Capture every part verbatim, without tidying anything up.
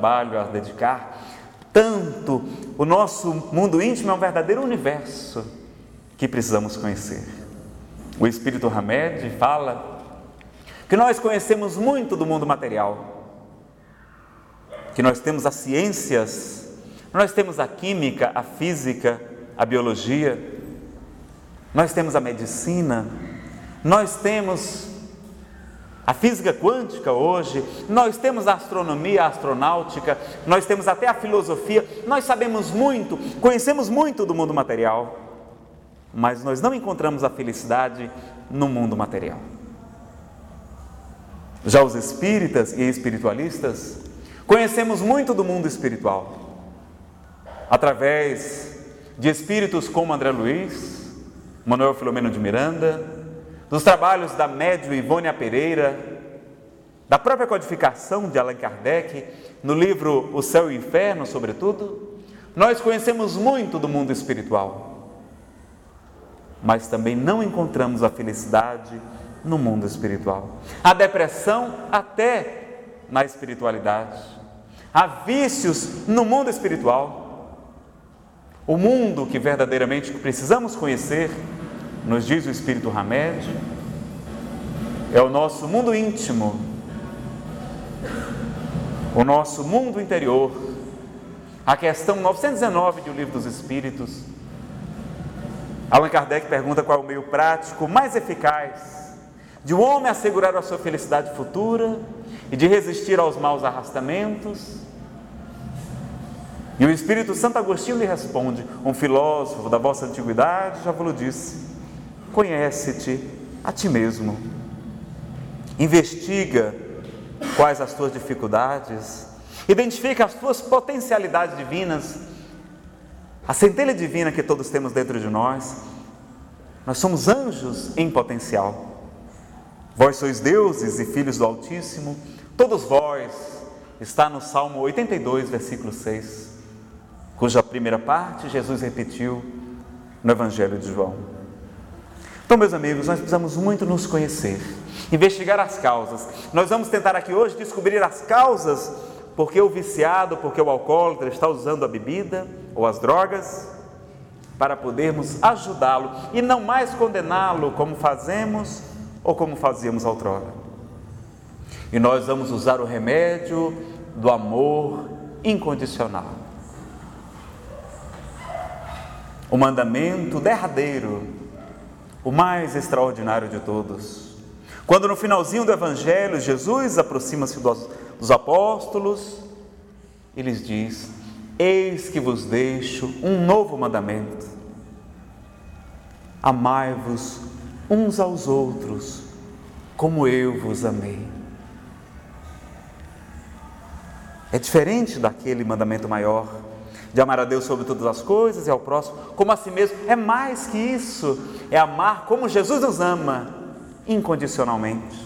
trabalho a dedicar, tanto o nosso mundo íntimo é um verdadeiro universo que precisamos conhecer. O Espírito Hamed fala que nós conhecemos muito do mundo material, que nós temos as ciências, nós temos a química, a física, a biologia, nós temos a medicina, nós temos a física quântica hoje, nós temos a astronomia, a astronáutica, nós temos até a filosofia, nós sabemos muito, conhecemos muito do mundo material, mas nós não encontramos a felicidade no mundo material. Já os espíritas e espiritualistas conhecemos muito do mundo espiritual, através de espíritos como André Luiz, Manuel Filomeno de Miranda, dos trabalhos da médium Ivônia Pereira, da própria codificação de Allan Kardec, no livro O Céu e o Inferno, sobretudo, nós conhecemos muito do mundo espiritual, mas também não encontramos a felicidade no mundo espiritual. Há depressão até na espiritualidade, há vícios no mundo espiritual. O mundo que verdadeiramente precisamos conhecer, nos diz o Espírito Hamed, é o nosso mundo íntimo, o nosso mundo interior. A questão novecentos e dezenove do Livro dos Espíritos, Allan Kardec pergunta qual é o meio prático mais eficaz de um homem assegurar a sua felicidade futura e de resistir aos maus arrastamentos. E o Espírito Santo Agostinho lhe responde: um filósofo da vossa antiguidade já vos disse, conhece-te a ti mesmo, investiga quais as tuas dificuldades, identifica as tuas potencialidades divinas, a centelha divina que todos temos dentro de nós. Nós somos anjos em potencial, vós sois deuses e filhos do Altíssimo, todos vós, está no Salmo oitenta e dois, versículo seis, cuja primeira parte Jesus repetiu no Evangelho de João. Então, meus amigos, nós precisamos muito nos conhecer, investigar as causas. Nós vamos tentar aqui hoje descobrir as causas porque o viciado, porque o alcoólatra está usando a bebida ou as drogas, para podermos ajudá-lo e não mais condená-lo como fazemos ou como fazíamos outrora. E nós vamos usar o remédio do amor incondicional, o mandamento derradeiro, o mais extraordinário de todos. Quando no finalzinho do Evangelho, Jesus aproxima-se dos, dos apóstolos e lhes diz: eis que vos deixo um novo mandamento, amai-vos uns aos outros, como eu vos amei. É diferente daquele mandamento maior, de amar a Deus sobre todas as coisas e ao próximo como a si mesmo. É mais que isso, é amar como Jesus nos ama, incondicionalmente.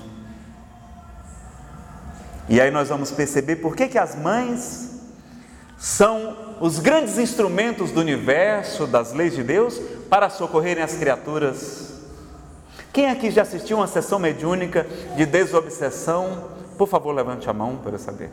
E aí nós vamos perceber por que que as mães são os grandes instrumentos do universo, das leis de Deus, para socorrerem as criaturas. Quem aqui já assistiu a uma sessão mediúnica de desobsessão? Por favor, levante a mão para eu saber.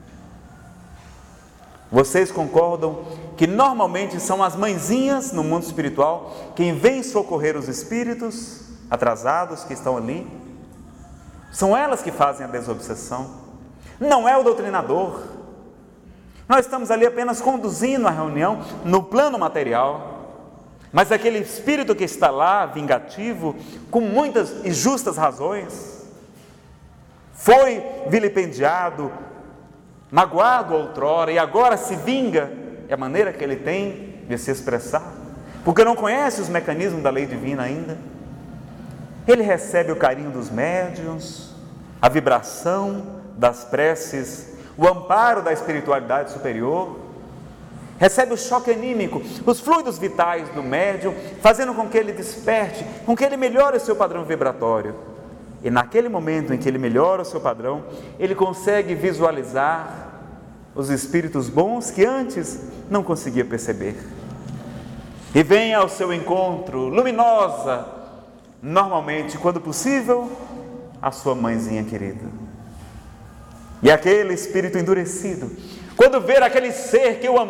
Vocês concordam que normalmente são as mãezinhas no mundo espiritual quem vem socorrer os espíritos atrasados que estão ali? São elas que fazem a desobsessão, não é o doutrinador. Nós estamos ali apenas conduzindo a reunião no plano material, mas aquele espírito que está lá, vingativo, com muitas e justas razões, foi vilipendiado, magoado outrora e agora se vinga, é a maneira que ele tem de se expressar, porque não conhece os mecanismos da lei divina ainda. Ele recebe o carinho dos médiuns, a vibração das preces, o amparo da espiritualidade superior, recebe o choque anímico, os fluidos vitais do médium, fazendo com que ele desperte, com que ele melhore o seu padrão vibratório. E naquele momento em que ele melhora o seu padrão, ele consegue visualizar os espíritos bons que antes não conseguia perceber. E vem ao seu encontro, luminosa, normalmente, quando possível, a sua mãezinha querida. E aquele espírito endurecido, Quando ver aquele ser que eu